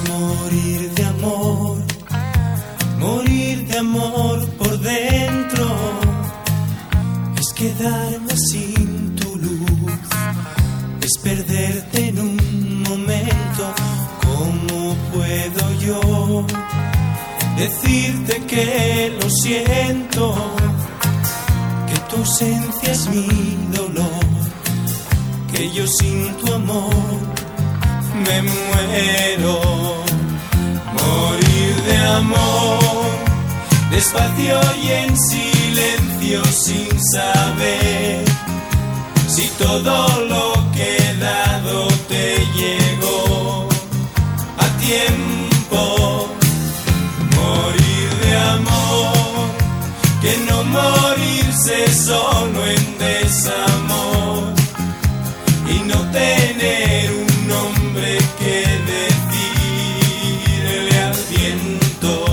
morir de amor por dentro, es quedarme sin tu luz, es perderte en un momento. ¿Cómo puedo yo decirte que lo siento? Que tu ausencia es mi dolor, que yo sin tu amor me muero. Morir de amor, despacio y en silencio, sin saber si todo lo que he dado te llegó a tiempo. Morir de amor, que no morirse solo en desamor y no tener un nombre que decirle al viento.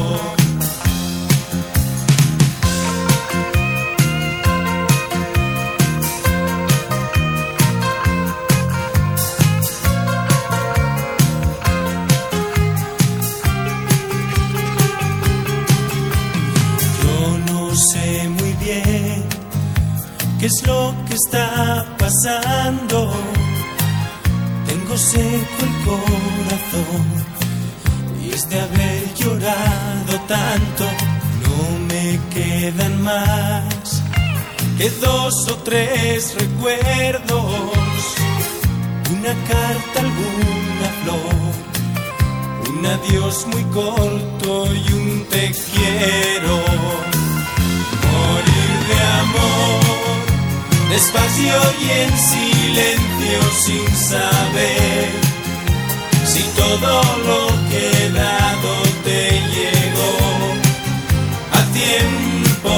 Yo no sé muy bien qué es lo que está pasando. Tengo seco el corazón y es de haber llorado tanto. No me quedan más que 2 o 3 recuerdos, una carta, alguna flor, un adiós muy corto y un te quiero. Morir de amor, despacio y en silencio, sin saber si todo lo que he dado te llegó a tiempo.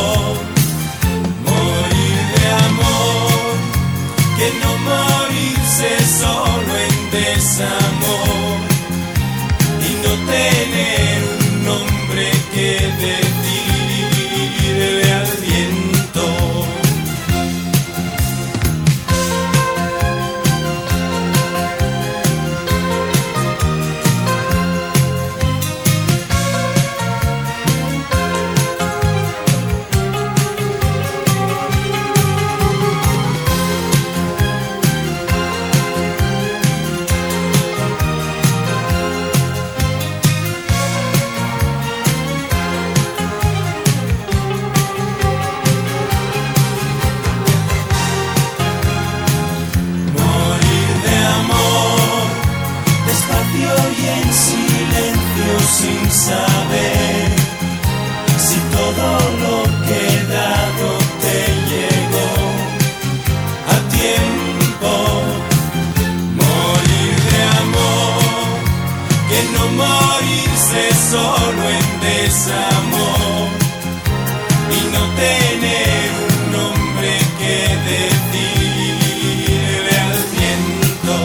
Morir de amor, que no morirse solo en desamor y no tener un nombre que decirle al viento. Y en silencio, sin saber si todo lo que he dado te llegó a tiempo. Morir de amor, que no morirse solo en desamor y no tener un nombre que decirle al viento.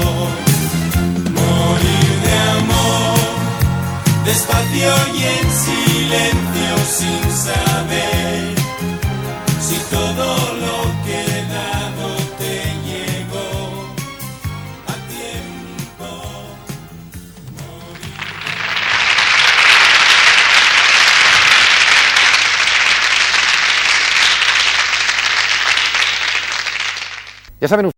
Despacio y en silencio, sin saber si todo lo que he dado te llegó a tiempo. Ya saben